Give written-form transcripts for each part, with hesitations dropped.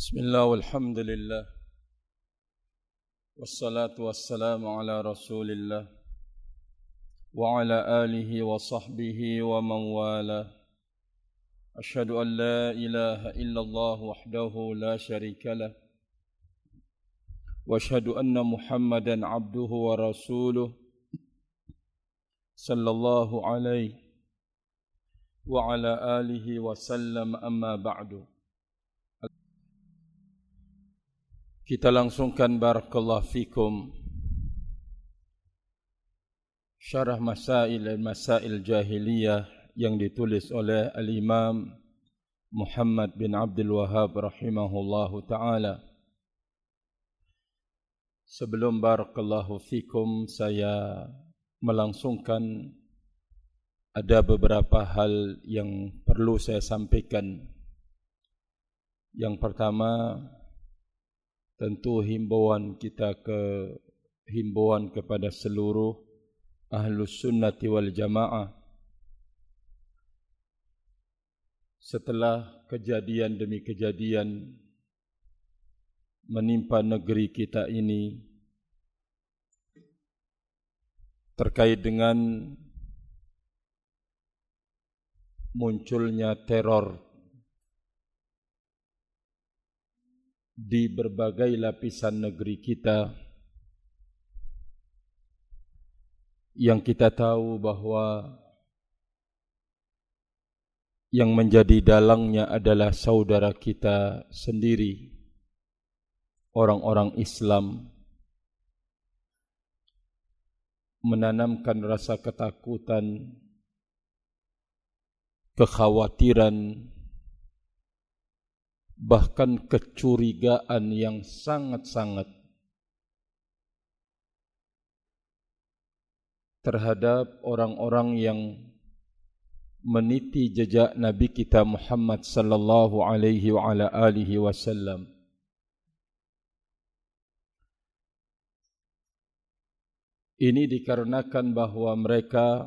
Bismillah walhamdulillah wassalatu wassalamu ala rasulillah wa ala alihi wa sahbihi wa man wala. Asyhadu an la ilaha illallah wahdahu la syarika lah wa asyhadu anna Muhammadan abduhu wa rasuluh sallallahu alaihi wa ala alihi wa sallam, amma ba'du. Kita langsungkan barakallahu fikum syarah masail jahiliyah yang ditulis oleh al-Imam Muhammad bin Abdul Wahhab rahimahullahu ta'ala. Sebelum barakallahu fikum saya melangsungkan, ada beberapa hal yang perlu saya sampaikan. Yang pertama, tentu himbauan kepada seluruh ahlus sunnati wal jamaah. Setelah kejadian demi kejadian menimpa negeri kita ini terkait dengan munculnya teror di berbagai lapisan negeri kita, yang kita tahu bahwa yang menjadi dalangnya adalah saudara kita sendiri, orang-orang Islam, menanamkan rasa ketakutan, kekhawatiran, bahkan kecurigaan yang sangat-sangat terhadap orang-orang yang meniti jejak Nabi kita Muhammad sallallahu alaihi wa ala alihi wasallam. Ini dikarenakan bahwa mereka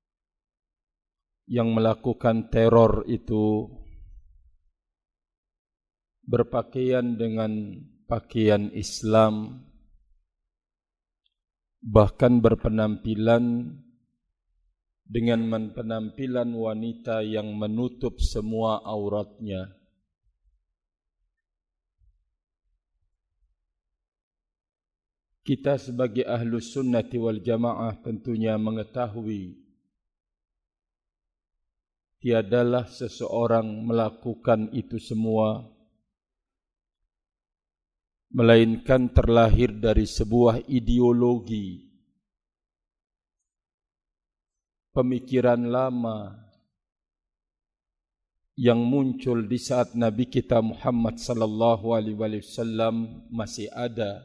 yang melakukan teror itu berpakaian dengan pakaian Islam, bahkan berpenampilan dengan penampilan wanita yang menutup semua auratnya. Kita sebagai ahlus sunnati wal jamaah tentunya mengetahui tiadalah seseorang melakukan itu semua melainkan terlahir dari sebuah ideologi, pemikiran lama yang muncul di saat Nabi kita Muhammad sallallahu alaihi wasallam masih ada.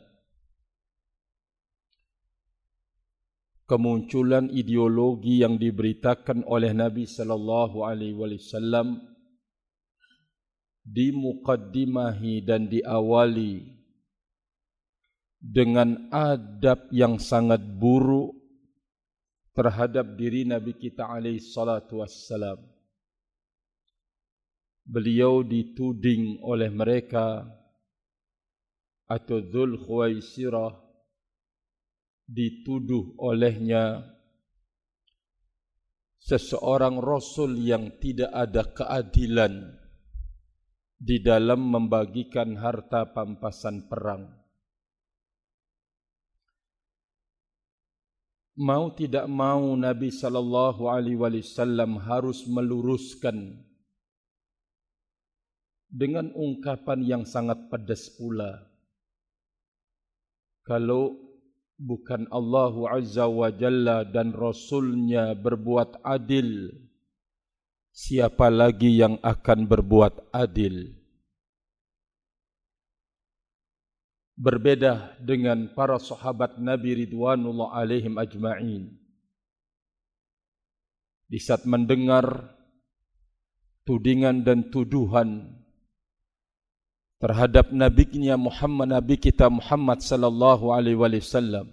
Kemunculan ideologi yang diberitakan oleh Nabi sallallahu alaihi wasallam dimukaddimahi dan diawali dengan adab yang sangat buruk terhadap diri Nabi kita alaihi salatu wassalam. Beliau dituding oleh mereka, atau Dzul Khuwaisirah dituduh olehnya seseorang Rasul yang tidak ada keadilan di dalam membagikan harta pampasan perang. Mau tidak mau Nabi sallallahu alaihi wasallam harus meluruskan dengan ungkapan yang sangat pedas pula. Kalau bukan Allah Azza wa Jalla dan Rasulnya berbuat adil, siapa lagi yang akan berbuat adil? Berbeda dengan para sahabat Nabi ridwanullah alaihim ajma'in. Di saat mendengar tudingan dan tuduhan terhadap Nabi kita Muhammad sallallahu alaihi wasallam,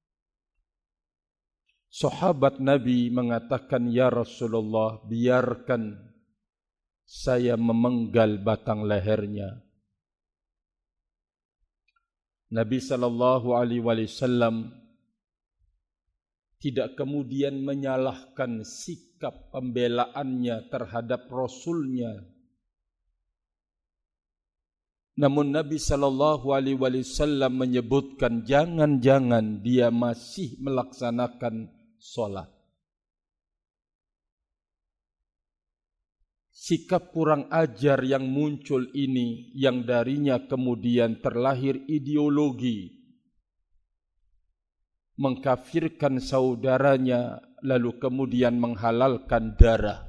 sahabat Nabi mengatakan, "Ya Rasulullah, biarkan saya memenggal batang lehernya." Nabi sallallahu alaihi wasallam tidak kemudian menyalahkan sikap pembelaannya terhadap Rasulnya. Namun Nabi sallallahu alaihi wasallam menyebutkan jangan-jangan dia masih melaksanakan salat. Sikap kurang ajar yang muncul ini yang darinya kemudian terlahir ideologi mengkafirkan saudaranya lalu kemudian menghalalkan darah.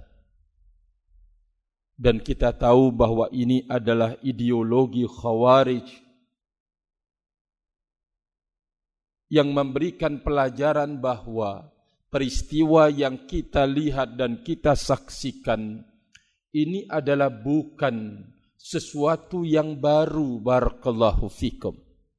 Dan kita tahu bahwa ini adalah ideologi Khawarij yang memberikan pelajaran bahwa peristiwa yang kita lihat dan kita saksikan ini adalah bukan sesuatu yang baru. Barakallahu fikum.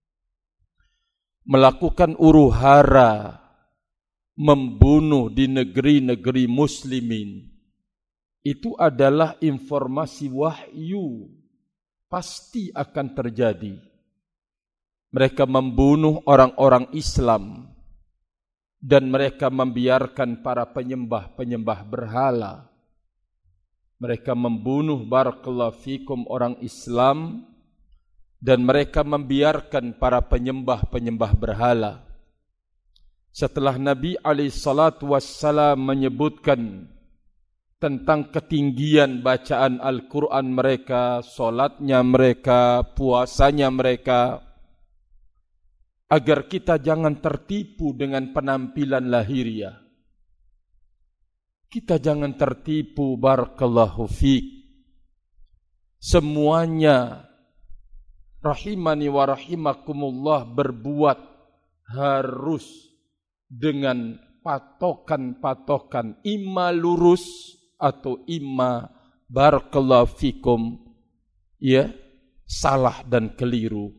Melakukan huru-hara, membunuh di negeri-negeri muslimin, itu adalah informasi wahyu, pasti akan terjadi. Mereka membunuh orang-orang Islam dan mereka membiarkan para penyembah-penyembah berhala. Mereka membunuh barakallahu fikum orang Islam dan mereka membiarkan para penyembah-penyembah berhala. Setelah Nabi SAW menyebutkan tentang ketinggian bacaan Al-Quran mereka, solatnya mereka, puasanya mereka, agar kita jangan tertipu dengan penampilan lahiriah. Kita jangan tertipu barakallahu fiik. Semuanya rahimani wa rahimakumullah berbuat harus dengan patokan-patokan imma lurus atau imma barakallahu fikum salah dan keliru.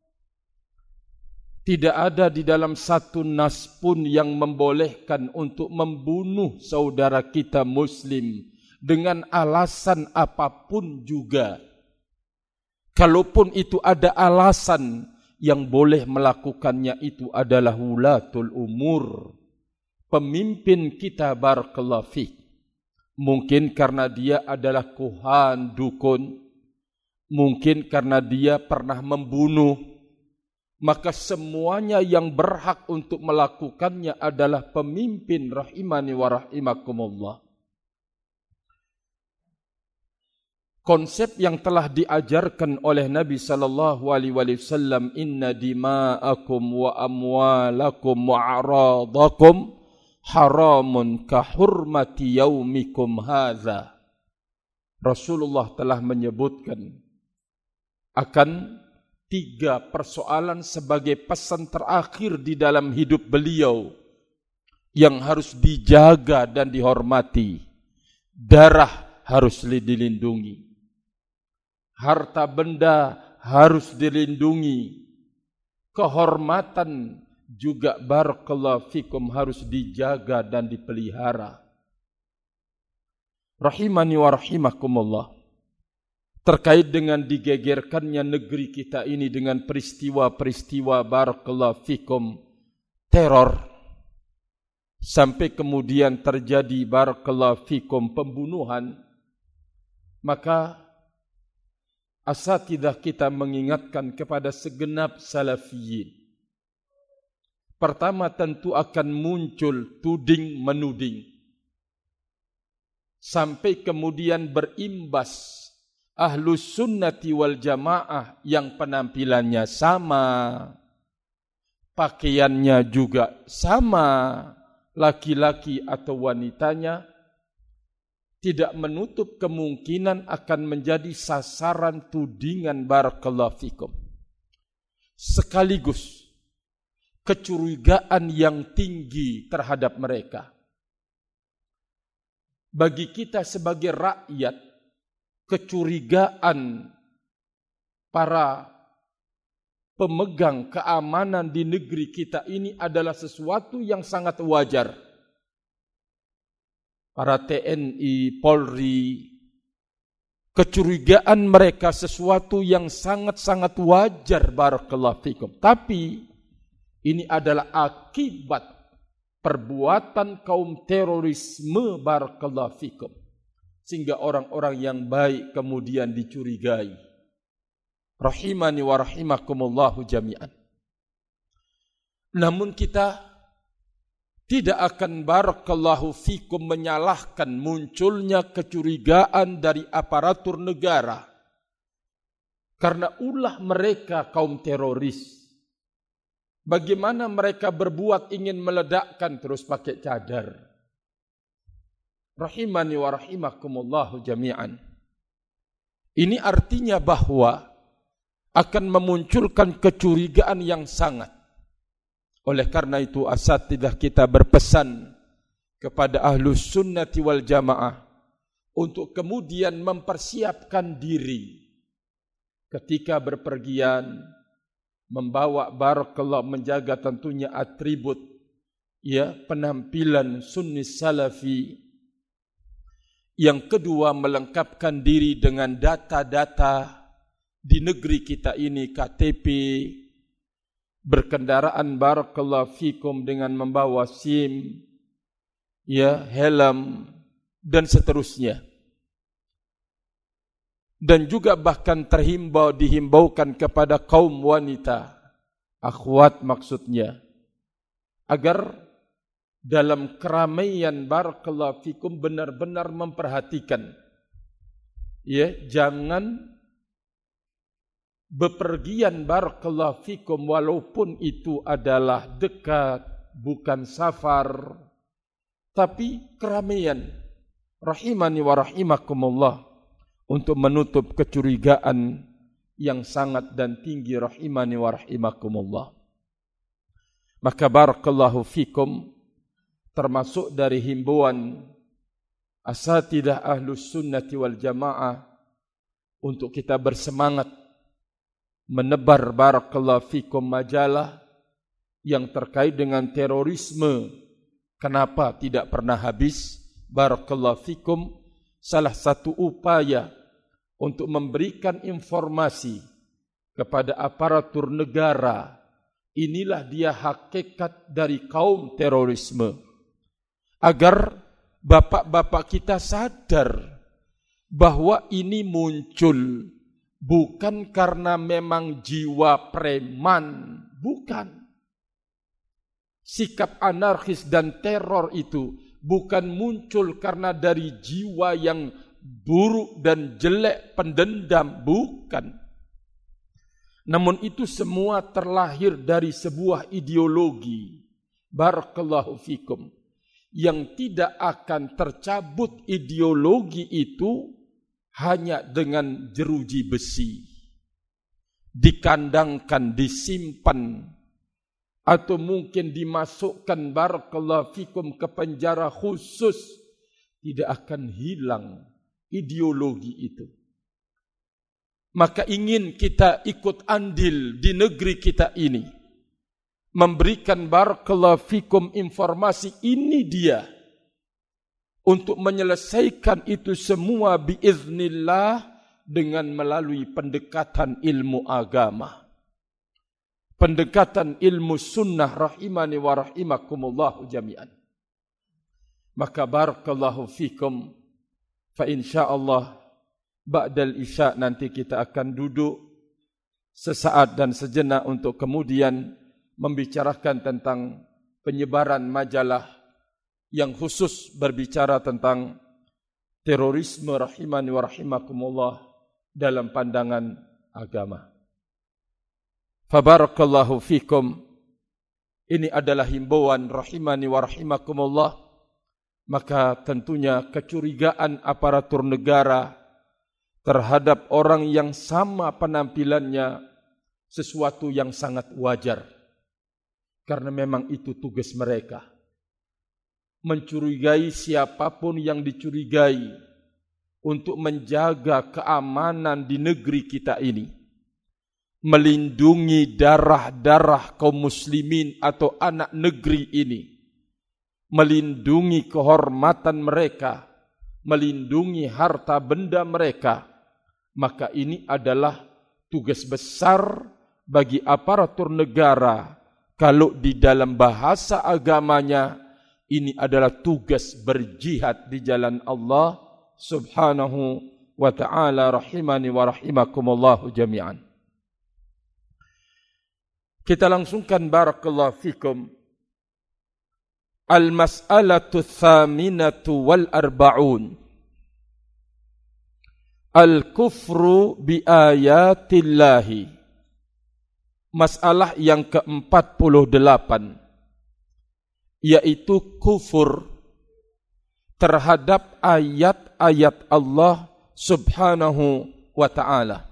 Tidak ada di dalam satu nas pun yang membolehkan untuk membunuh saudara kita muslim dengan alasan apapun juga. Kalaupun itu ada alasan, yang boleh melakukannya itu adalah wulatul umur, pemimpin kita barakallahu fiik. Mungkin karena dia adalah kuhan, dukun, mungkin karena dia pernah membunuh, maka semuanya yang berhak untuk melakukannya adalah pemimpin rahimani wa rahimakumullah. Konsep yang telah diajarkan oleh Nabi sallallahu alaihi wasallam, inna dima'akum wa amwalakum wa a'radakum haramun ka hurmati yaumikum hadza. Rasulullah telah menyebutkan akan 3 persoalan sebagai pesan terakhir di dalam hidup beliau yang harus dijaga dan dihormati. Darah harus dilindungi, harta benda harus dilindungi, kehormatan juga barakallahu fikum harus dijaga dan dipelihara. Rahimani wa rahimakumullah. Terkait dengan digegerkannya negeri kita ini dengan peristiwa-peristiwa barakallahu fikum teror, sampai kemudian terjadi barakallahu fikum pembunuhan, maka asatidzah kita mengingatkan kepada segenap salafiyin. Pertama tentu akan muncul tuding-menuding, sampai kemudian berimbas ahlus sunnati wal jamaah yang penampilannya sama, pakaiannya juga sama, laki-laki atau wanitanya, tidak menutup kemungkinan akan menjadi sasaran tudingan barakallahu fikum. Sekaligus kecurigaan yang tinggi terhadap mereka. Bagi kita sebagai rakyat, kecurigaan para pemegang keamanan di negeri kita ini adalah sesuatu yang sangat wajar. Para TNI, Polri, kecurigaan mereka sesuatu yang sangat-sangat wajar, barakallahu fikum. Tapi ini adalah akibat perbuatan kaum terorisme, barakallahu fikum. Sehingga orang-orang yang baik kemudian dicurigai. Rahimani wa rahimakumullahu jami'an. Namun kita tidak akan, barakallahu fikum, menyalahkan munculnya kecurigaan dari aparatur negara. Karena ulah mereka kaum teroris. Bagaimana mereka berbuat ingin meledakkan terus pakai cadar. Rahimani wa rahimakumullahu jami'an. Ini artinya bahwa akan memunculkan kecurigaan yang sangat. Oleh karena itu asatidzah kita berpesan kepada Ahlus Sunnati wal Jamaah untuk kemudian mempersiapkan diri ketika berpergian, membawa barakallah, menjaga tentunya atribut penampilan sunni salafi. Yang kedua, melengkapkan diri dengan data-data di negeri kita ini, KTP, berkendaraan barakallahu fikum dengan membawa SIM, helm dan seterusnya. Dan juga bahkan dihimbaukan kepada kaum wanita, akhwat maksudnya, agar dalam keramaian barakallahu fikum benar-benar memperhatikan, jangan bepergian barakallahu fikum walaupun itu adalah dekat, bukan safar, tapi keramaian. Rahimani wa rahimakumullah, untuk menutup kecurigaan yang sangat dan tinggi. Rahimani wa rahimakumullah. Maka barakallahu fikum, termasuk dari himbauan asatidzah Ahlus Sunnati wal Jamaah untuk kita bersemangat menebar barakallahu fikum majalah yang terkait dengan terorisme. Kenapa tidak pernah habis? Barakallahu fikum, salah satu upaya untuk memberikan informasi kepada aparatur negara, inilah dia hakikat dari kaum terorisme. Agar bapak-bapak kita sadar bahwa ini muncul bukan karena memang jiwa preman, bukan. Sikap anarkis dan teror itu bukan muncul karena dari jiwa yang buruk dan jelek, pendendam, bukan. Namun itu semua terlahir dari sebuah ideologi, barakallahu fikum, yang tidak akan tercabut ideologi itu hanya dengan jeruji besi, dikandangkan, disimpan, atau mungkin dimasukkan barakallahu fikum ke penjara khusus. Tidak akan hilang ideologi itu. Maka ingin kita ikut andil di negeri kita ini, memberikan barakallahu fikum informasi, ini dia untuk menyelesaikan itu semua biiznillah dengan melalui pendekatan ilmu agama, pendekatan ilmu sunnah. Rahimani wa rahimakumullahu jami'an. Maka barakallahu fikum, fa insyaallah ba'dal isya nanti kita akan duduk sesaat dan sejenak untuk kemudian membicarakan tentang penyebaran majalah yang khusus berbicara tentang terorisme. Rahimani wa rahimakumullah dalam pandangan agama. Fabarakallahu fikum, ini adalah himbauan rahimani wa rahimakumullah. Maka tentunya kecurigaan aparatur negara terhadap orang yang sama penampilannya sesuatu yang sangat wajar. Karena memang itu tugas mereka. Mencurigai siapapun yang dicurigai untuk menjaga keamanan di negeri kita ini, melindungi darah-darah kaum muslimin atau anak negeri ini, melindungi kehormatan mereka, melindungi harta benda mereka. maka ini adalah tugas besar bagi aparatur negara. Kalau di dalam bahasa agamanya, ini adalah tugas berjihad di jalan Allah subhanahu wa ta'ala, rahimani wa rahimakumullahu jami'an. Kita langsungkan, barakallahu fikum, al-mas'alatu thaminatu wal arba'un, al-kufru bi ayatillahi. Masalah yang ke-48, yaitu kufur terhadap ayat-ayat Allah subhanahu wa ta'ala.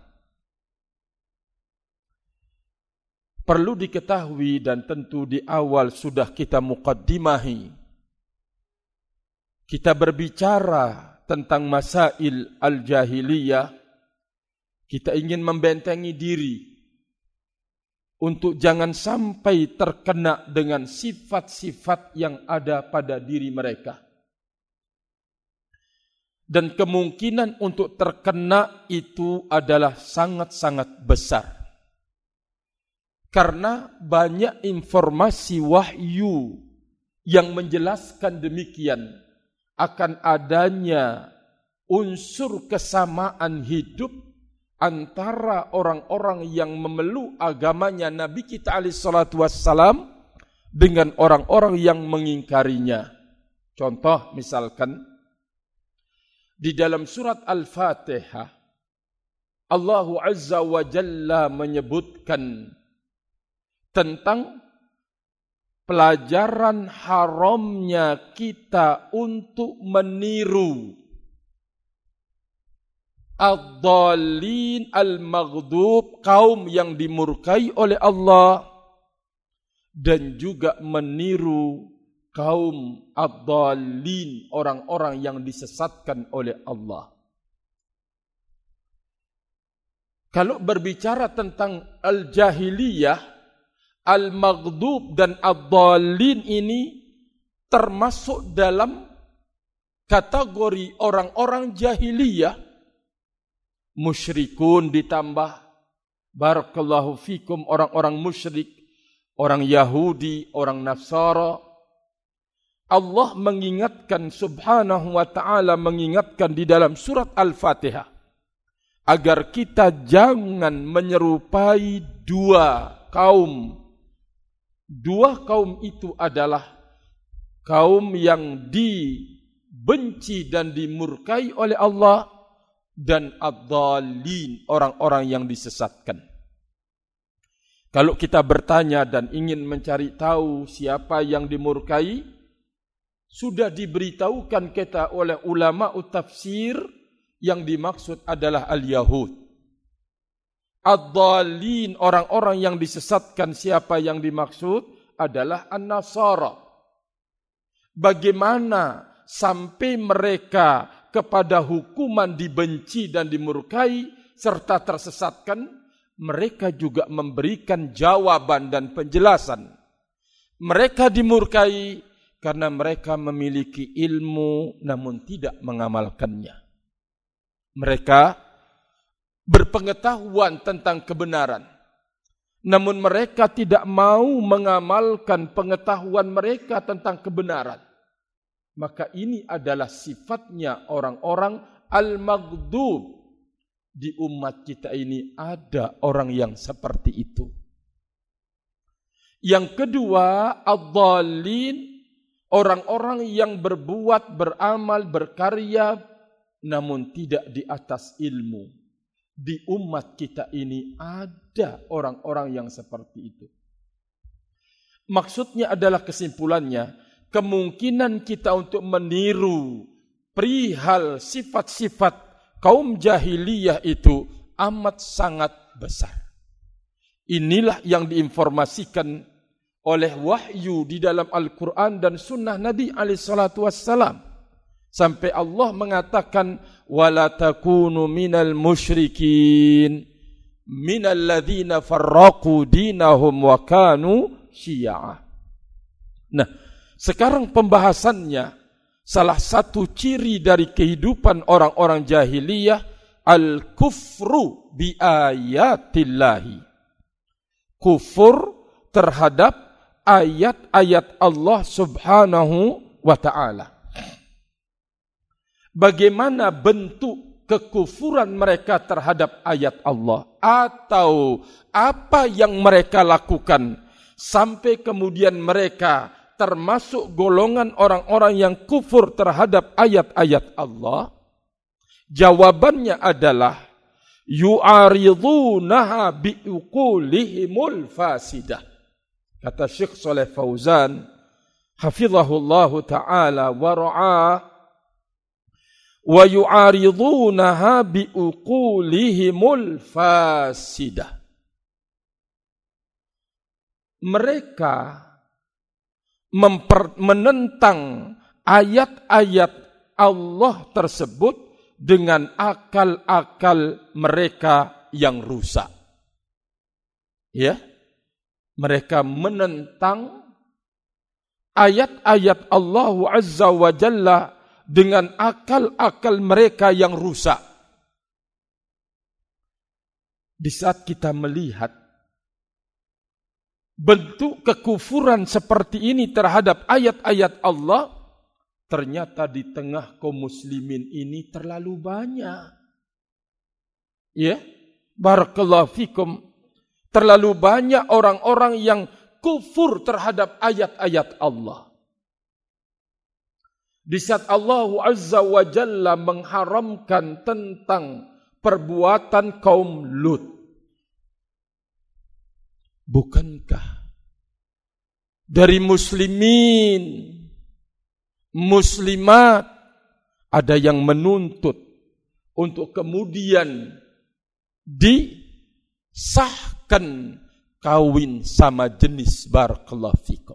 Perlu diketahui dan tentu di awal sudah kita muqaddimahi. Kita berbicara tentang masail al-jahiliyah. Kita ingin membentengi diri untuk jangan sampai terkena dengan sifat-sifat yang ada pada diri mereka. Dan kemungkinan untuk terkena itu adalah sangat-sangat besar. Karena banyak informasi wahyu yang menjelaskan demikian, akan adanya unsur kesamaan hidup antara orang-orang yang memeluk agamanya Nabi kita alaihi salatu wassalam dengan orang-orang yang mengingkarinya. Contoh misalkan di dalam surat Al-Fatihah, Allah Azza wa Jalla menyebutkan tentang pelajaran haramnya kita untuk meniru ad-dallin al-maghdub, kaum yang dimurkai oleh Allah, dan juga meniru kaum ad-dallin, orang-orang yang disesatkan oleh Allah. Kalau berbicara tentang al-jahiliyah, al-maghdub dan ad-dallin ini termasuk dalam kategori orang-orang jahiliyah. Musyrikun ditambah, barakallahu fikum, orang-orang musyrik, orang Yahudi, orang Nasara. Allah mengingatkan subhanahu wa ta'ala, mengingatkan di dalam surat Al-Fatihah agar kita jangan menyerupai dua kaum. Dua kaum itu adalah kaum yang dibenci dan dimurkai oleh Allah, dan ad-dallin, orang-orang yang disesatkan. Kalau kita bertanya dan ingin mencari tahu siapa yang dimurkai, sudah diberitahukan kita oleh ulama tafsir, yang dimaksud adalah al-Yahud. Ad-dallin, orang-orang yang disesatkan, siapa yang dimaksud adalah an-Nasara. Bagaimana sampai mereka kepada hukuman dibenci dan dimurkai serta tersesatkan, mereka juga memberikan jawaban dan penjelasan. Mereka dimurkai karena mereka memiliki ilmu namun tidak mengamalkannya. Mereka berpengetahuan tentang kebenaran, namun mereka tidak mau mengamalkan pengetahuan mereka tentang kebenaran. Maka ini adalah sifatnya orang-orang al-maghdub. Di umat kita ini ada orang yang seperti itu. Yang kedua, ad-dallin, orang-orang yang berbuat, beramal, berkarya, namun tidak di atas ilmu. Di umat kita ini ada orang-orang yang seperti itu. Maksudnya adalah, kesimpulannya, kemungkinan kita untuk meniru perihal sifat-sifat kaum jahiliyah itu amat sangat besar. Inilah yang diinformasikan oleh wahyu di dalam Al-Quran dan sunnah Nabi SAW. Sampai Allah mengatakan, وَلَا تَكُونُوا مِنَ الْمُشْرِكِينَ مِنَ الَّذِينَ فَرَّقُوا دِينَهُمْ وَكَانُوا شِيَعًا. Nah, sekarang pembahasannya, salah satu ciri dari kehidupan orang-orang jahiliyah al-kufru bi ayatillahi. Kufur terhadap ayat-ayat Allah Subhanahu wa ta'ala. Bagaimana bentuk kekufuran mereka terhadap ayat Allah, atau apa yang mereka lakukan sampai kemudian mereka termasuk golongan orang-orang yang kufur terhadap ayat-ayat Allah? Jawabannya adalah yu'aridunaha biuqulihimul fasidah. Kata Syekh Saleh Fauzan hafizahullahu ta'ala wa ra'ah, wa yu'aridunaha biuqulihimul fasidah. Mereka menentang ayat-ayat Allah tersebut dengan akal-akal mereka yang rusak. Ya, mereka menentang ayat-ayat Allah Azza wa Jalla dengan akal-akal mereka yang rusak. Di saat kita melihat bentuk kekufuran seperti ini terhadap ayat-ayat Allah, ternyata di tengah kaum muslimin ini terlalu banyak. Ya, barakallahu fikum. Terlalu banyak orang-orang yang kufur terhadap ayat-ayat Allah. Di saat Allah Azza wa Jalla mengharamkan tentang perbuatan kaum Lut, bukankah dari muslimin, muslimat ada yang menuntut untuk kemudian disahkan kawin sama jenis? Barakallahu fikum.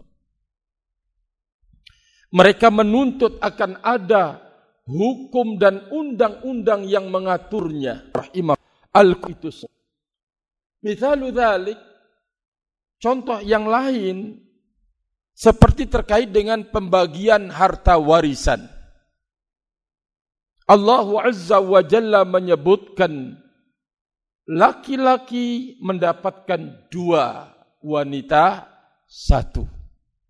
Mereka menuntut akan ada hukum dan undang-undang yang mengaturnya. Rahimah al-Qutus. Mithalu dzalik, contoh yang lain seperti terkait dengan pembagian harta warisan. Allah Azza wa Jalla menyebutkan laki-laki mendapatkan 2, wanita 1.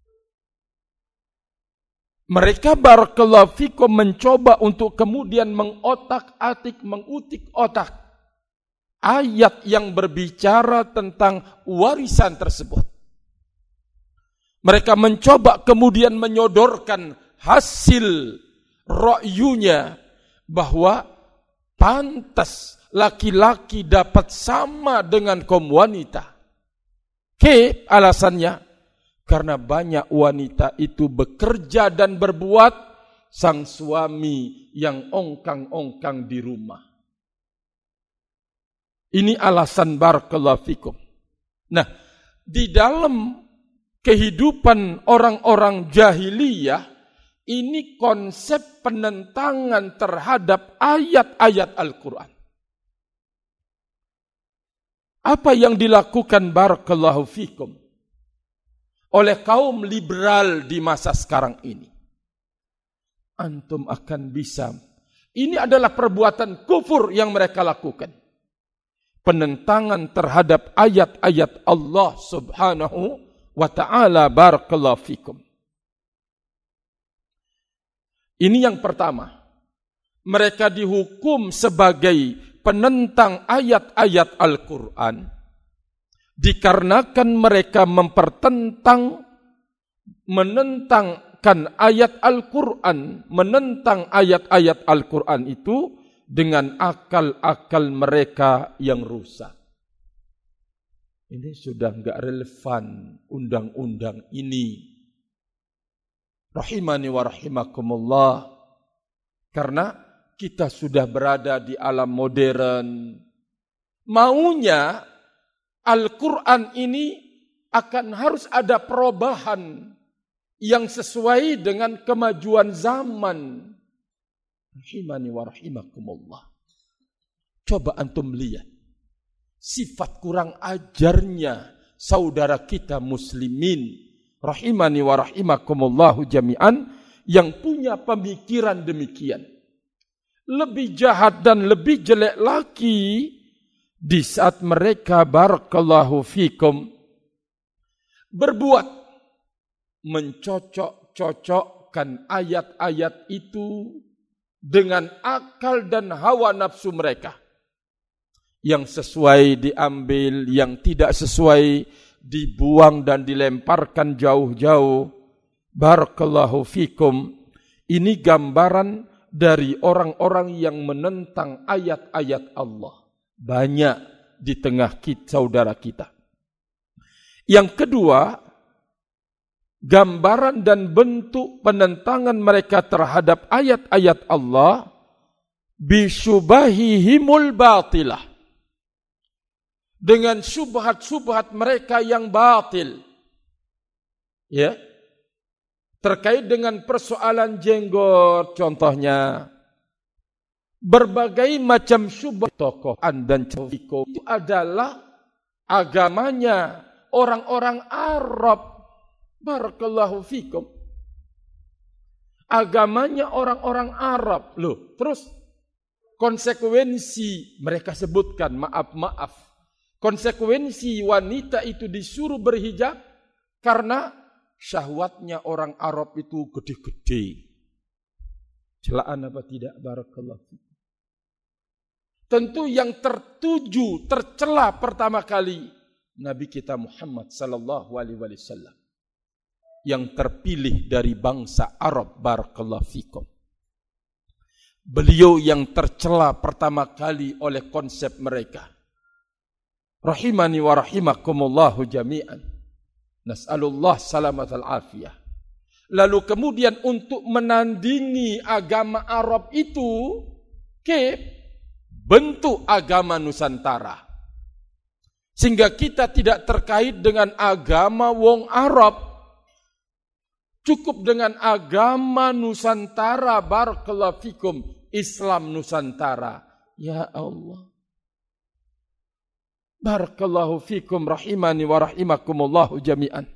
Mereka barakallahu fikum mencoba untuk kemudian mengotak-atik, mengutik otak ayat yang berbicara tentang warisan tersebut. Mereka mencoba kemudian menyodorkan hasil ra'yunya bahwa pantas laki-laki dapat sama dengan kaum wanita. Alasannya karena banyak wanita itu bekerja dan berbuat, sang suami yang ongkang-ongkang di rumah. Ini alasan barakallahu fikum. Nah, di dalam kehidupan orang-orang jahiliyah, ini konsep penentangan terhadap ayat-ayat Al-Quran. Apa yang dilakukan barakallahu fikum oleh kaum liberal di masa sekarang ini? Antum akan bisa. Ini adalah perbuatan kufur yang mereka lakukan. Penentangan terhadap ayat-ayat Allah Subhanahu wa ta'ala. Barakallahu fikum. Ini yang pertama. Mereka dihukum sebagai penentang ayat-ayat Al-Quran dikarenakan mereka menentangkan ayat Al-Quran, menentang ayat-ayat Al-Quran itu dengan akal-akal mereka yang rusak. Ini sudah enggak relevan undang-undang ini. Rahimani wa rahimakumullah. Karena kita sudah berada di alam modern. Maunya Al-Quran ini akan harus ada perubahan yang sesuai dengan kemajuan zaman. Rahimani wa rahimakumullah. Coba antum lihat sifat kurang ajarnya saudara kita muslimin. Rahimani wa rahimakumullahu jami'an, yang punya pemikiran demikian. lebih jahat dan lebih jelek lagi di saat mereka barakallahu fikum berbuat mencocok-cocokkan ayat-ayat itu dengan akal dan hawa nafsu mereka. Yang sesuai diambil, yang tidak sesuai dibuang dan dilemparkan jauh-jauh. Barakallahu fikum. Ini gambaran dari orang-orang yang menentang ayat-ayat Allah. Banyak di tengah kita, saudara kita. Yang kedua, gambaran dan bentuk penentangan mereka terhadap ayat-ayat Allah bisyubahihimul batilah, dengan syubhat-syubhat mereka yang batil, ya, terkait dengan persoalan jenggot contohnya, berbagai macam syubhat tokoh dan cewiko itu adalah agamanya orang-orang Arab. Barakallahu fikum. Agamanya orang-orang Arab. Loh, terus konsekuensi mereka sebutkan, maaf. Konsekuensi wanita itu disuruh berhijab karena syahwatnya orang Arab itu gede-gede. Celaan apa tidak? Barakallahu fikum. Tentu yang tertuju, tercela pertama kali Nabi kita Muhammad sallallahu alaihi wasallam, yang terpilih dari bangsa Arab. Barakallahu fikum. Beliau yang tercela pertama kali oleh konsep mereka. Rahimani wa rahimakumullahu jami'an. Nas'alullah salamat al-afiyah. Lalu kemudian untuk menandingi agama Arab itu, bentuk agama Nusantara. Sehingga kita tidak terkait dengan agama wong Arab. Cukup dengan agama Nusantara. Barakallahu fikum. Islam Nusantara. Ya Allah. Barakallahu fikum rahimani wa rahimakumullahu jami'an.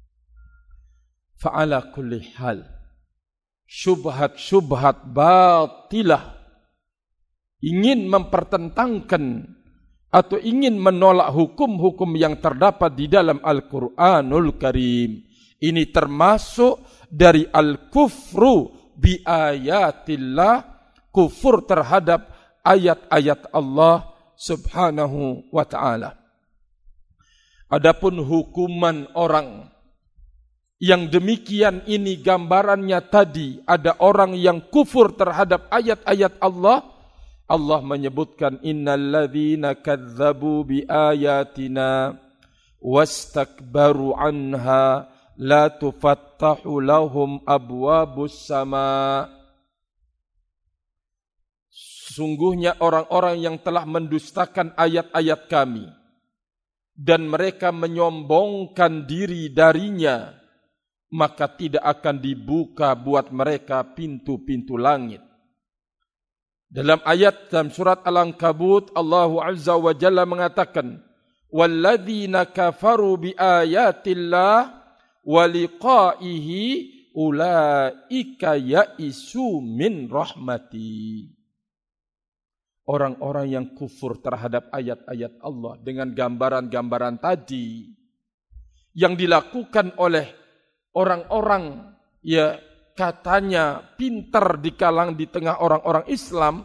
Fa'ala kulli hal. Syubhat-syubhat batilah. Ingin mempertentangkan atau ingin menolak hukum-hukum yang terdapat di dalam Al-Quranul Karim. Ini termasuk dari al-kufru bi ayatillah, kufur terhadap ayat-ayat Allah subhanahu wa ta'ala. Adapun hukuman orang yang demikian ini gambarannya tadi, ada orang yang kufur terhadap ayat-ayat Allah. Allah menyebutkan innalladzina kadzabu bi ayatina wastakbaru anha la tufattahu lahum abwabus sama. Sungguhnya orang-orang yang telah mendustakan ayat-ayat kami dan mereka menyombongkan diri darinya, maka tidak akan dibuka buat mereka pintu-pintu langit. Dalam ayat dalam surat Al-Ankabut, Allah Azza wa Jalla mengatakan, "Walladzina kafaru bi ayatillah wa liqa'ihi ulaika ya'isu min rahmati." Orang-orang yang kufur terhadap ayat-ayat Allah dengan gambaran-gambaran tadi yang dilakukan oleh orang-orang ya katanya pintar di tengah orang-orang Islam,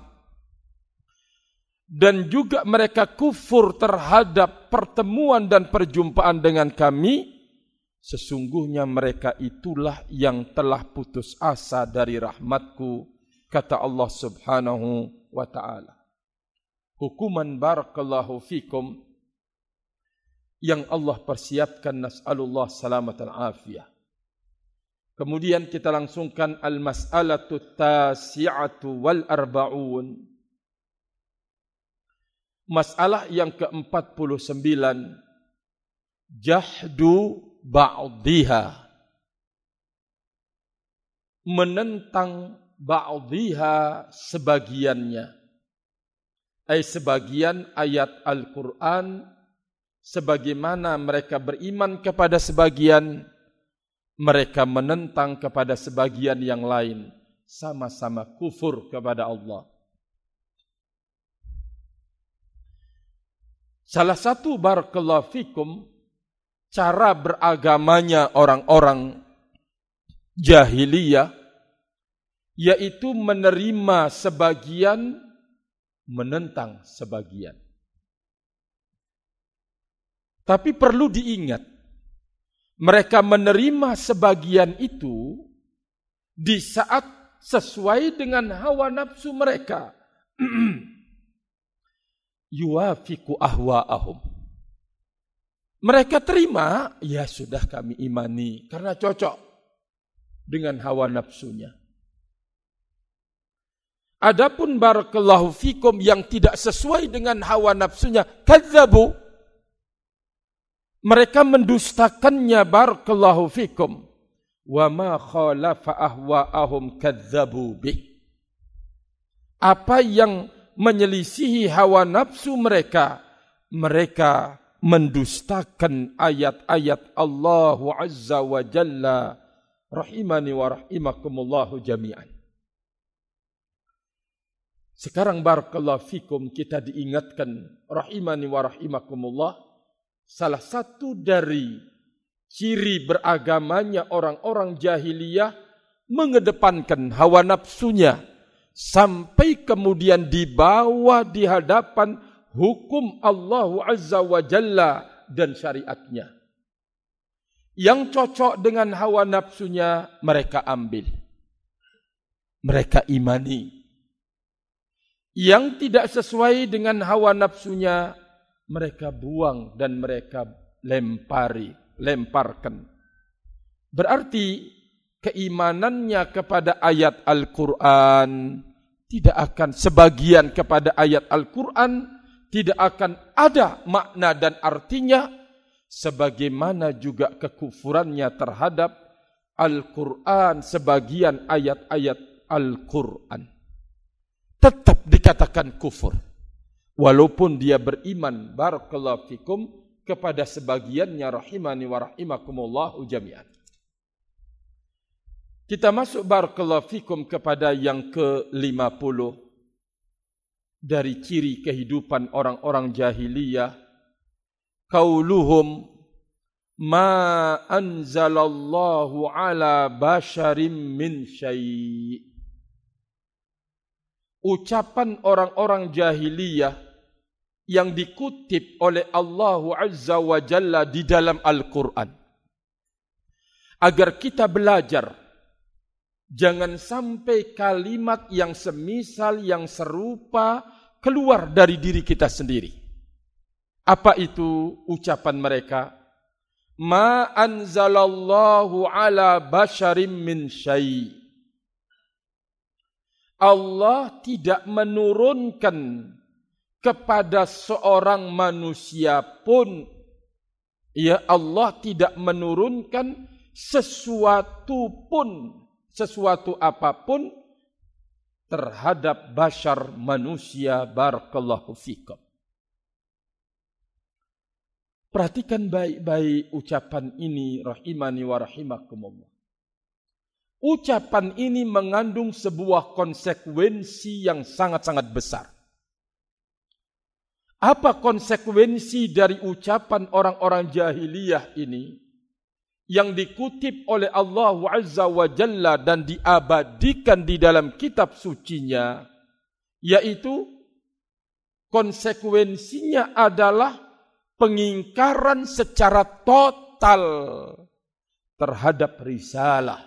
dan juga mereka kufur terhadap pertemuan dan perjumpaan dengan kami, sesungguhnya mereka itulah yang telah putus asa dari rahmatku, kata Allah subhanahu wa ta'ala. Hukuman barakallahu fikum yang Allah persiapkan, nas'alullah salamatan afiyah. Kemudian kita langsungkan al-mas'alatu tasi'atu wal arba'un. Masalah yang ke-49, jahdu ba'dhiha, menentang ba'dhiha sebagiannya. Sebagian ayat Al-Quran, sebagaimana mereka beriman kepada sebagian, mereka menentang kepada sebagian yang lain, sama-sama kufur kepada Allah. Salah satu barakallahu fikum cara beragamanya orang-orang jahiliyah yaitu menerima sebagian, menentang sebagian. Tapi perlu diingat, mereka menerima sebagian itu di saat sesuai dengan hawa nafsu mereka. Yuwafiqu ahwa'ahum. Mereka terima, ya sudah kami imani karena cocok dengan hawa nafsunya. Adapun barakallahu fikum yang tidak sesuai dengan hawa nafsunya, kadzabu. Mereka mendustakannya barakallahu fikum. Wa ma khalafa ahwa'ahum kadzabu bih. Apa yang menyelisihi hawa nafsu mereka, mereka mendustakan ayat-ayat Allah Azza wa Jalla. Rahimani wa rahimakumullahu jami'an. Sekarang barakallahu fikum kita diingatkan rahimani wa rahimakumullah, salah satu dari ciri beragamanya orang-orang jahiliyah mengedepankan hawa nafsunya sampai kemudian dibawa di hadapan hukum Allah Azza wa Jalla dan syariatnya. Yang cocok dengan hawa nafsunya mereka ambil. Mereka imani. Yang tidak sesuai dengan hawa nafsunya mereka buang dan mereka lemparkan. Berarti keimanannya kepada ayat Al-Quran tidak akan sebagian kepada ayat Al-Quran tidak akan ada makna dan artinya, sebagaimana juga kekufurannya terhadap Al-Quran, sebagian ayat-ayat Al-Quran. Tetap dikatakan kufur. Walaupun dia beriman, barakallahu fikum, kepada sebagiannya rahimani wa rahimakumullahu jami'an. Kita masuk barakallahu fikum kepada yang ke-50. Dari ciri kehidupan orang-orang jahiliyah, qauluhum ma anzalallahu ala basharim min syai'. Ucapan orang-orang jahiliyah yang dikutip oleh Allah Azza wa Jalla di dalam Al-Quran. Agar kita belajar, jangan sampai kalimat yang semisal, yang serupa keluar dari diri kita sendiri. Apa itu ucapan mereka? Ma anzalallahu ala basharim min syai'. Allah tidak menurunkan kepada seorang manusia pun, ya Allah tidak menurunkan sesuatu apapun terhadap bashar manusia, barakallahu fikum. Perhatikan baik-baik ucapan ini rahimani wa rahimakumullah. Ucapan ini mengandung sebuah konsekuensi yang sangat-sangat besar. Apa konsekuensi dari ucapan orang-orang jahiliyah ini yang dikutip oleh Allah Azza wa Jalla dan diabadikan di dalam kitab sucinya? Yaitu konsekuensinya adalah pengingkaran secara total terhadap risalah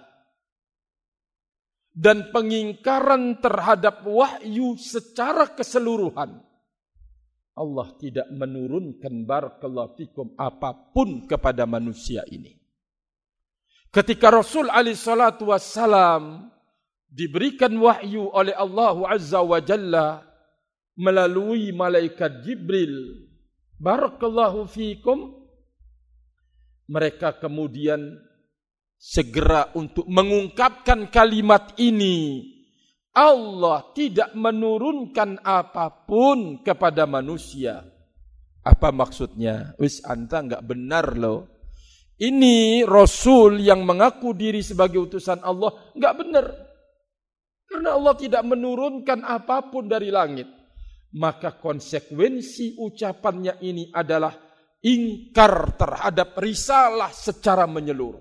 dan pengingkaran terhadap wahyu secara keseluruhan. Allah tidak menurunkan barakallahu fikum apapun kepada manusia ini. Ketika Rasul alaihi salatu wassalam diberikan wahyu oleh Allah Azza wa Jalla melalui malaikat Jibril, barakallahu fikum, mereka kemudian segera untuk mengungkapkan kalimat ini. Allah tidak menurunkan apapun kepada manusia. Apa maksudnya? Wis anta enggak benar loh. Ini Rasul yang mengaku diri sebagai utusan Allah enggak benar. Karena Allah tidak menurunkan apapun dari langit. maka konsekuensi ucapannya ini adalah ingkar terhadap risalah secara menyeluruh.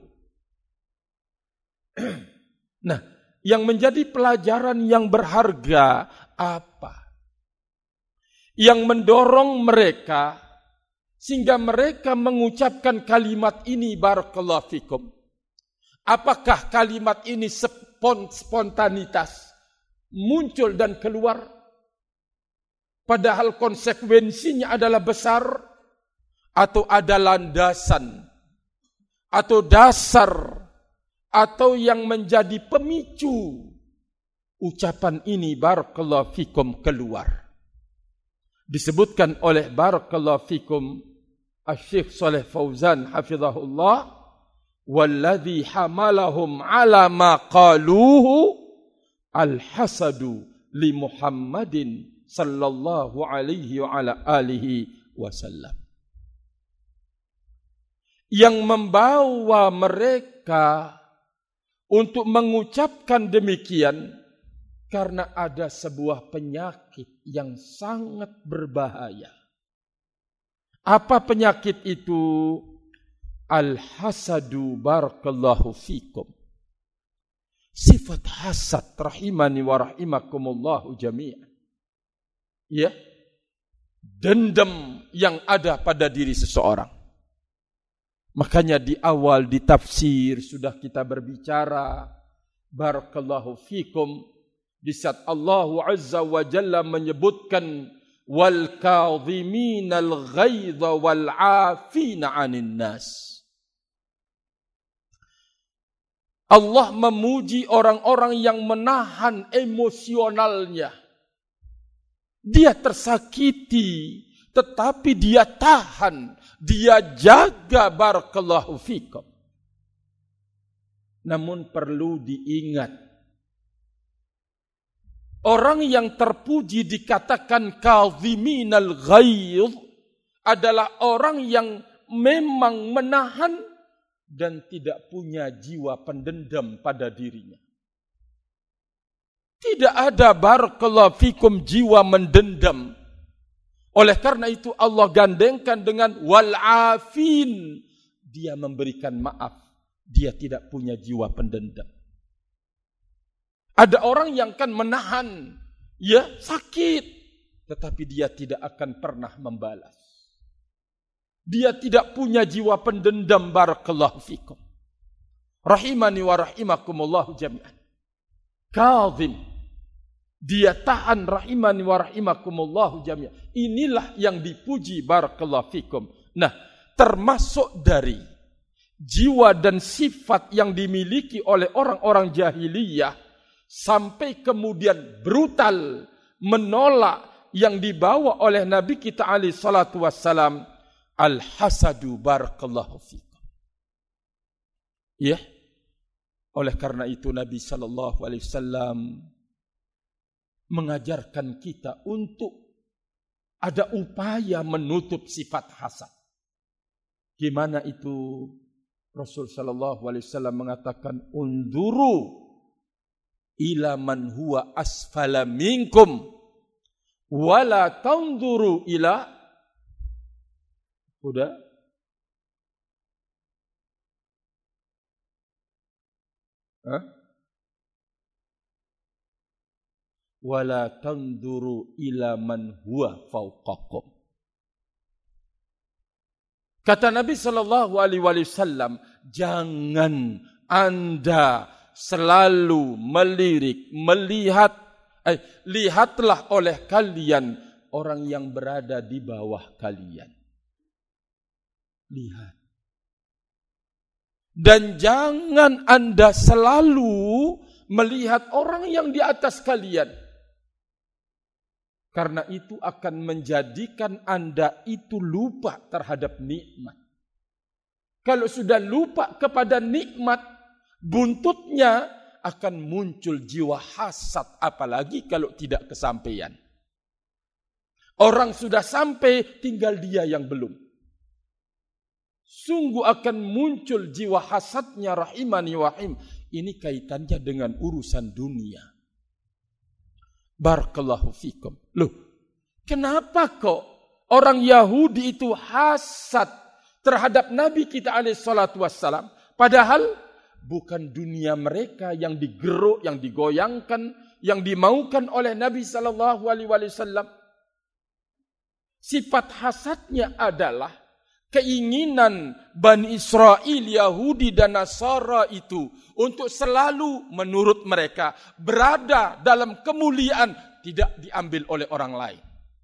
Nah, yang menjadi pelajaran yang berharga apa? Yang mendorong mereka sehingga mereka mengucapkan kalimat ini, barakallahu fikum. Apakah kalimat ini spontanitas muncul dan keluar? Padahal konsekuensinya adalah besar, atau ada landasan, atau dasar, atau yang menjadi pemicu ucapan ini, barakallahu fikum, keluar. Disebutkan oleh barakallahu fikum Asy-Syaikh Shalih Fauzan hafizahullah, walladzi hamalahum ala ma qaluhu al-hasadu li Muhammadin sallallahu alaihi wa ala alihi wasallam. Yang membawa mereka untuk mengucapkan demikian karena ada sebuah penyakit yang sangat berbahaya. Apa penyakit itu? Al-hasadu, barakallahu fikum. Sifat hasad, rahimani wa rahimakumullahu jami'an. Ya, dendam yang ada pada diri seseorang. Makanya di awal di tafsir sudah kita berbicara, barakallahu fikum, di saat Allah Azza wa Jalla menyebutkan wal kadhiminal ghaidha wal 'afina 'anil nas. Allah memuji orang-orang yang menahan emosionalnya. Dia tersakiti, tetapi dia tahan, dia jaga, barakallahu fikum. Namun perlu diingat, orang yang terpuji dikatakan kadhiminal ghaidh adalah orang yang memang menahan dan tidak punya jiwa pendendam pada dirinya. Tidak ada, barakallahu fikum, jiwa mendendam. Oleh karena itu Allah gandengkan dengan wal-afin. Dia memberikan maaf. Dia tidak punya jiwa pendendam. Ada orang yang kan menahan, ya sakit, tetapi dia tidak akan pernah membalas. Dia tidak punya jiwa pendendam, barakallahu fikum. Rahimani wa rahimakumullahu jami'an. Kadhim. Dia tahan, rahimani wa rahimakumullahu jami'an. Inilah yang dipuji, barakallahu fikum. Nah, termasuk dari jiwa dan sifat yang dimiliki oleh orang-orang jahiliyah sampai kemudian brutal menolak yang dibawa oleh Nabi kita alaihi salatu wassalam, al-hasadu, barakallahu fikum. Ya. Oleh karena itu Nabi sallallahu alaihi wasallam mengajarkan kita untuk ada upaya menutup sifat hasad. Gimana itu? Rasul sallallahu alaihi wasallam mengatakan, "Unduru ila man huwa asfala minkum wala tanduru ila." Udah? Hah? Wala tanduru ila man huwa fawqakum. Kata Nabi sallallahu alaihi wasallam, jangan Anda selalu lihatlah oleh kalian orang yang berada di bawah kalian. Lihat. Dan jangan Anda selalu melihat orang yang di atas kalian. Karena itu akan menjadikan Anda itu lupa terhadap nikmat. Kalau sudah lupa kepada nikmat, buntutnya akan muncul jiwa hasad, apalagi kalau tidak kesampaian. Orang sudah sampai, tinggal dia yang belum. Sungguh akan muncul jiwa hasadnya, rahimani wahim. Ini kaitannya dengan urusan dunia. Barakallahu fikum. Loh, Kenapa kok orang Yahudi itu hasad terhadap Nabi kita alaihi salatu wassalam? Padahal bukan dunia mereka yang digeruk, yang digoyangkan, yang dimaukan oleh Nabi sallallahu alaihi wasallam. Sifat hasadnya adalah keinginan Bani Israel, Yahudi dan Nasara itu untuk selalu menurut mereka berada dalam kemuliaan, tidak diambil oleh orang lain.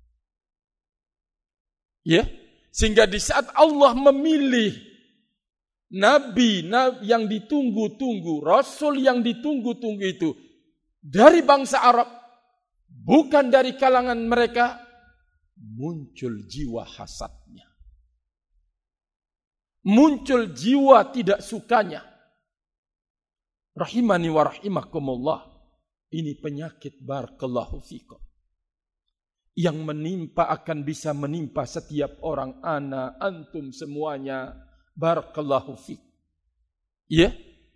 Ya, sehingga di saat Allah memilih Nabi yang ditunggu-tunggu, Rasul yang ditunggu-tunggu itu dari bangsa Arab, bukan dari kalangan mereka, muncul jiwa hasadnya. Muncul jiwa tidak sukanya. Rahimani wa rahimakumullah. Ini penyakit barakallahu fikum. Yang menimpa akan bisa menimpa setiap orang, ana, antum semuanya, barakallahu fik. Ya.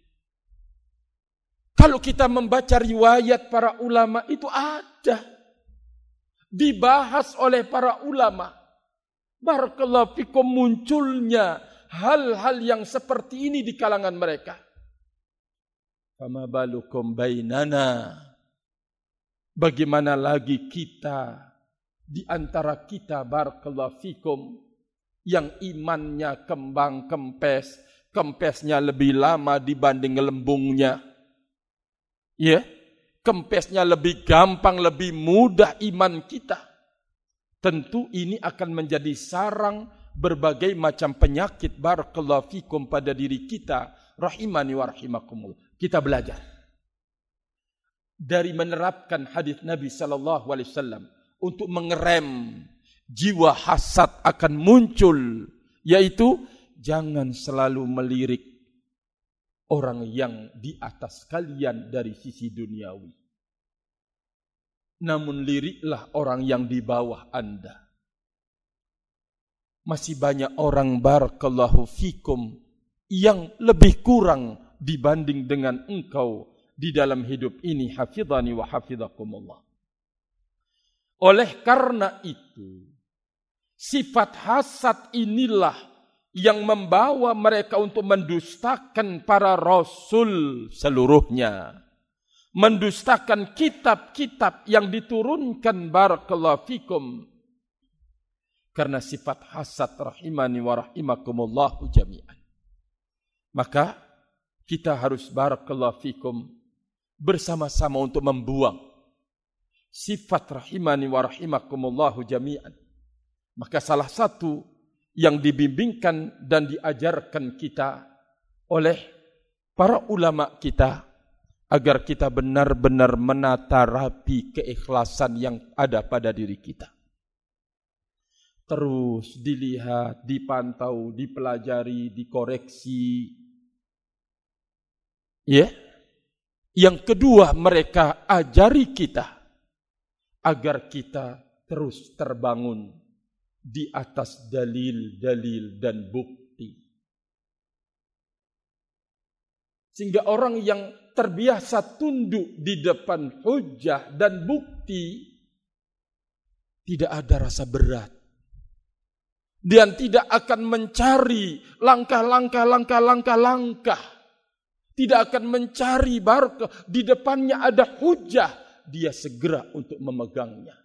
Kalau kita membaca riwayat para ulama itu ada. Dibahas oleh para ulama. Barakallahu fikum, munculnya hal-hal yang seperti ini di kalangan mereka. Fama balukum bainana. Bagaimana lagi kita di antara kita, barakallahu fikum, yang imannya kembang kempes, kempesnya lebih lama dibanding gelembungnya. Ya, kempesnya lebih gampang, lebih mudah iman kita. Tentu ini akan menjadi sarang berbagai macam penyakit, barakallahu fikum, pada diri kita. Rahimani wa rahimakumullah. Kita belajar dari menerapkan hadis Nabi sallallahu alaihi wasallam untuk mengerem jiwa hasad akan muncul, yaitu jangan selalu melirik orang yang di atas kalian dari sisi duniawi. Namun liriklah orang yang di bawah Anda. Masih banyak orang, barakallahu fikum, yang lebih kurang dibanding dengan engkau di dalam hidup ini. Hafidhani wa hafidhakumullah. Oleh karena itu, sifat hasad inilah yang membawa mereka untuk mendustakan para rasul seluruhnya. Mendustakan kitab-kitab yang diturunkan, barakallahu fikum. Karena sifat hasad, rahimani wa rahimakumullahu jami'an. Maka kita harus, barakallahu fikum, bersama-sama untuk membuang sifat, rahimani wa rahimakumullahu jami'an. Maka salah satu yang dibimbingkan dan diajarkan kita oleh para ulama kita, agar kita benar-benar menata rapi keikhlasan yang ada pada diri kita. Terus dilihat, dipantau, dipelajari, dikoreksi. Ya. Yang kedua, mereka ajari kita agar kita terus terbangun di atas dalil-dalil dan bukti. Sehingga orang yang terbiasa tunduk di depan hujjah dan bukti tidak ada rasa berat. Dan tidak akan mencari langkah-langkah. Tidak akan mencari barakah. Di depannya ada hujjah. Dia segera untuk memegangnya.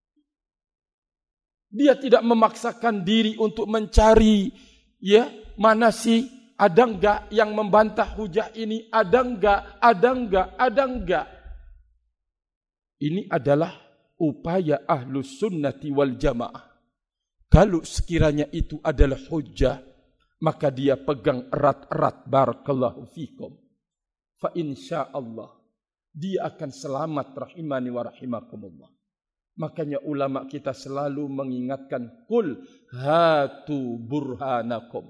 Dia tidak memaksakan diri untuk mencari, ya, mana sih, ada enggak yang membantah hujah ini, ada enggak. Ini adalah upaya ahlus sunnati wal jamaah. Kalau sekiranya itu adalah hujah, maka dia pegang erat-erat, barakallahu fikum. Fa insyaallah dia akan selamat, rahimani wa rahimakumullah. Makanya ulama kita selalu mengingatkan, qul hatu burhanakum.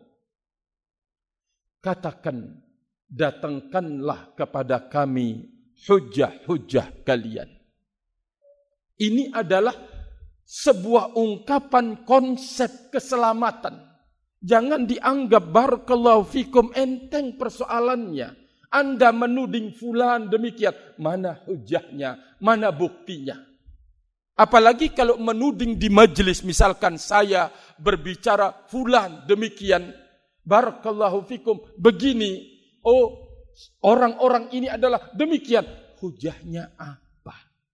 Katakan, datangkanlah kepada kami hujjah-hujjah kalian. Ini adalah sebuah ungkapan konsep keselamatan. Jangan dianggap, barakallahu fikum, enteng persoalannya. Anda menuding fulan demikian, mana hujjahnya, mana buktinya? Apalagi kalau menuding di majelis, misalkan saya berbicara fulan demikian, barakallahu fikum begini, oh orang-orang ini adalah demikian, hujahnya apa?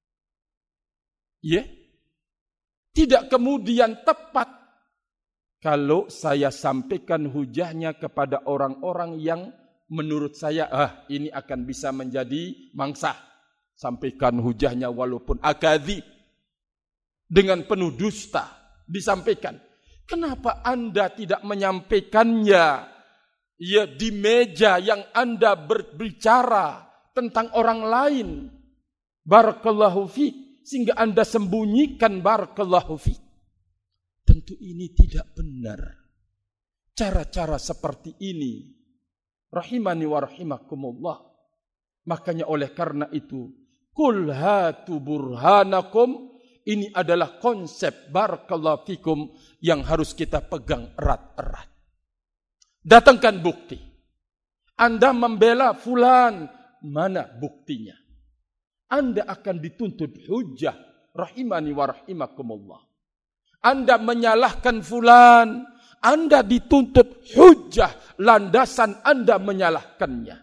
Ya, tidak kemudian tepat kalau saya sampaikan hujahnya kepada orang-orang yang menurut saya ini akan bisa menjadi mangsa. Sampaikan hujahnya walaupun akadzib, dengan penuh dusta disampaikan. Kenapa Anda tidak menyampaikannya ya di meja yang Anda berbicara tentang orang lain? Barakallahu fiik, sehingga Anda sembunyikan barakallahu fiik. Tentu ini tidak benar. Cara-cara seperti ini, rahimani wa rahimakumullah. Makanya oleh karena itu, qul hatu burhanakum, ini adalah konsep barakallahu fikum yang harus kita pegang erat-erat. Datangkan bukti. Anda membela fulan, mana buktinya? Anda akan dituntut hujah, rahimani wa rahimakumullah. Anda menyalahkan fulan, Anda dituntut hujah, landasan Anda menyalahkannya.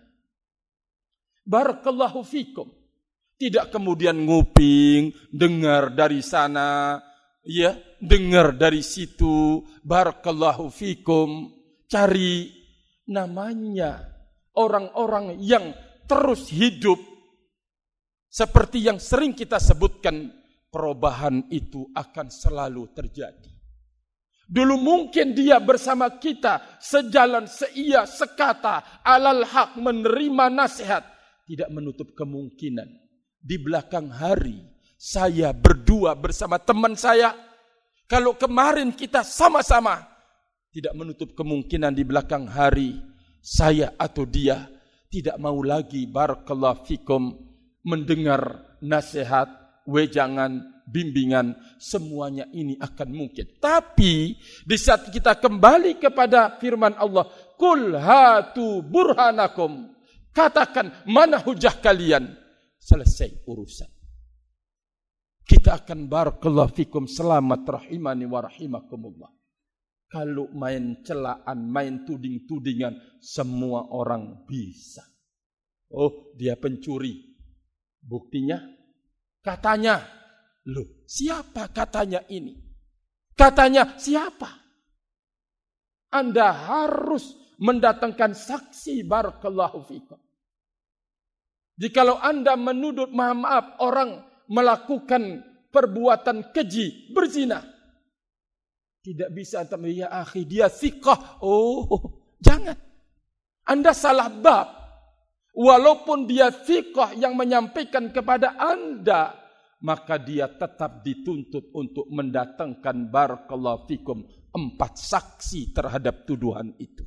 Barakallahu fikum. Tidak kemudian nguping, dengar dari sana, ya, dengar dari situ, barakallahu fikum, cari namanya orang-orang yang terus hidup seperti yang sering kita sebutkan, perubahan itu akan selalu terjadi. Dulu mungkin dia bersama kita, sejalan, seia, sekata, alal haq, menerima nasihat, tidak menutup kemungkinan di belakang hari saya berdua bersama teman saya. Kalau kemarin kita sama-sama, tidak menutup kemungkinan di belakang hari saya atau dia tidak mau lagi barakallahu fikum mendengar nasihat, wejangan, bimbingan. Semuanya ini akan mungkin. Tapi di saat kita kembali kepada firman Allah, qul hatu burhanakum, katakan mana hujah kalian, selesai urusan. Kita akan barakallahu fikum selamat, rahimani wa rahimakumullah. Kalau main celaan, main tuding-tudingan, semua orang bisa. Oh, dia pencuri. Buktinya, katanya. Loh, siapa katanya ini? Katanya siapa? Anda harus mendatangkan saksi, barakallahu fikum. Jikalau Anda menuduh, maaf, orang melakukan perbuatan keji, berzina, tidak bisa Anda, ya akhi, dia thiqah. Oh, jangan. Anda salah bab. Walaupun dia thiqah yang menyampaikan kepada Anda, maka dia tetap dituntut untuk mendatangkan barakallahu fikum 4 saksi terhadap tuduhan itu.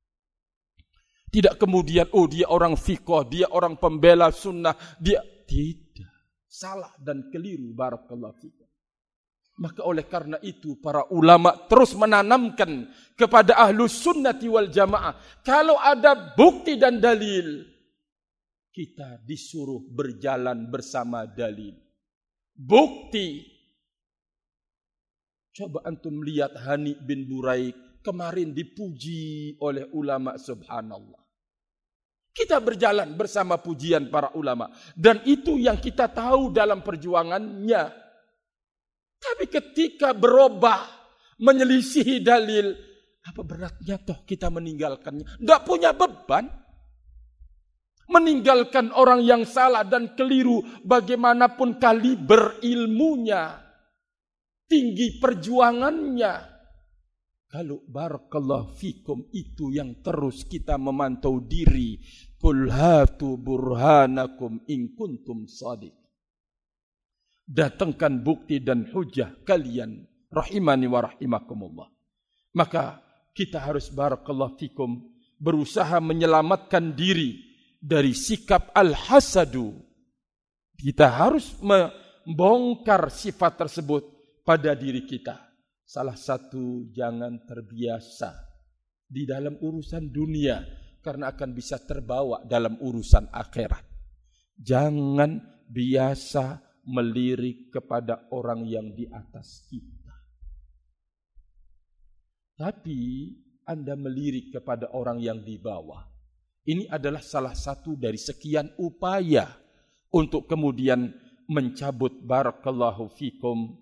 Tidak kemudian, oh dia orang fiqh, dia orang pembela sunnah, dia tidak. Salah dan keliru, barakallahu fikum. Maka oleh karena itu para ulama terus menanamkan kepada ahlus sunnati wal jamaah, kalau ada bukti dan dalil, kita disuruh berjalan bersama dalil. Bukti. Coba antum lihat Hani bin Buraik kemarin dipuji oleh ulama, subhanallah. Kita berjalan bersama pujian para ulama. Dan itu yang kita tahu dalam perjuangannya. Tapi ketika berubah, menyelisihi dalil, apa beratnya toh kita meninggalkannya? Tidak punya beban. Meninggalkan orang yang salah dan keliru, bagaimanapun kaliber ilmunya, tinggi perjuangannya. Kalau barakallahu fikum itu yang terus kita memantau diri. Qul hatu burhanakum in kuntum shadiq. Datangkan bukti dan hujah kalian, rahimani wa rahimakumullah. Maka kita harus barakallahu fikum berusaha menyelamatkan diri dari sikap al-hasadu. Kita harus membongkar sifat tersebut pada diri kita. Salah satu, jangan terbiasa di dalam urusan dunia, karena akan bisa terbawa dalam urusan akhirat. Jangan biasa melirik kepada orang yang di atas kita. Tapi Anda melirik kepada orang yang di bawah. Ini adalah salah satu dari sekian upaya untuk kemudian mencabut barakallahu fikum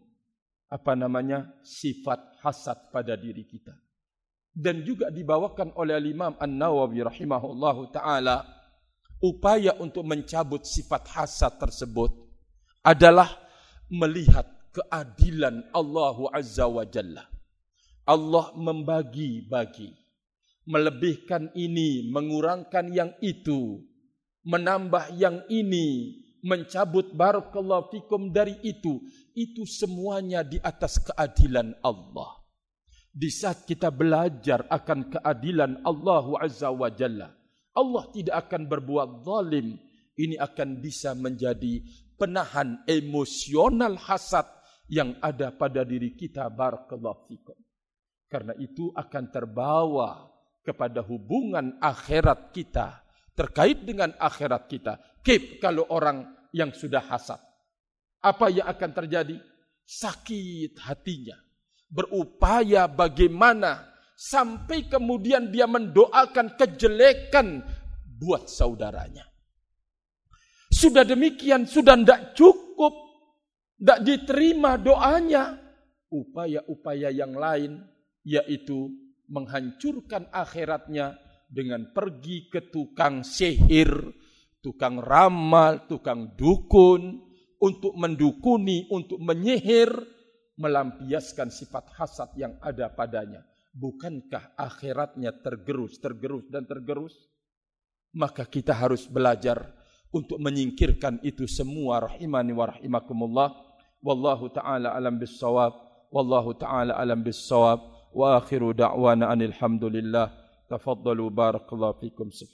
sifat hasad pada diri kita. Dan juga dibawakan oleh Imam An-Nawawi rahimahullahu taala, upaya untuk mencabut sifat hasad tersebut adalah melihat keadilan Allah Azza wa Jalla. Allah membagi-bagi, melebihkan ini, mengurangkan yang itu, menambah yang ini, mencabut barakallahu fikum dari itu semuanya di atas keadilan Allah. Di saat kita belajar akan keadilan Allah Azza wa Jalla, Allah tidak akan berbuat zalim. Ini akan bisa menjadi penahan emosional hasad yang ada pada diri kita barakallahu fikum. Karena itu akan terbawa kepada hubungan akhirat kita, terkait dengan akhirat kita. Kalau orang yang sudah hasad, apa yang akan terjadi? Sakit hatinya, berupaya bagaimana sampai kemudian dia mendoakan kejelekan buat saudaranya. Sudah demikian, sudah tidak cukup, tidak diterima doanya. Upaya-upaya yang lain, yaitu menghancurkan akhiratnya dengan pergi ke tukang sihir, tukang ramal, tukang dukun, untuk mendukuni, untuk menyihir, melampiaskan sifat hasad yang ada padanya. Bukankah akhiratnya tergerus, dan tergerus? Maka kita harus belajar untuk menyingkirkan itu semua, rahimani wa rahimakumullah. Wallahu ta'ala alam bis-shawab. Wallahu ta'ala alam bis-shawab. Wa akhiru da'wana anil hamdulillah. Tafaddalu barakallahu fikum.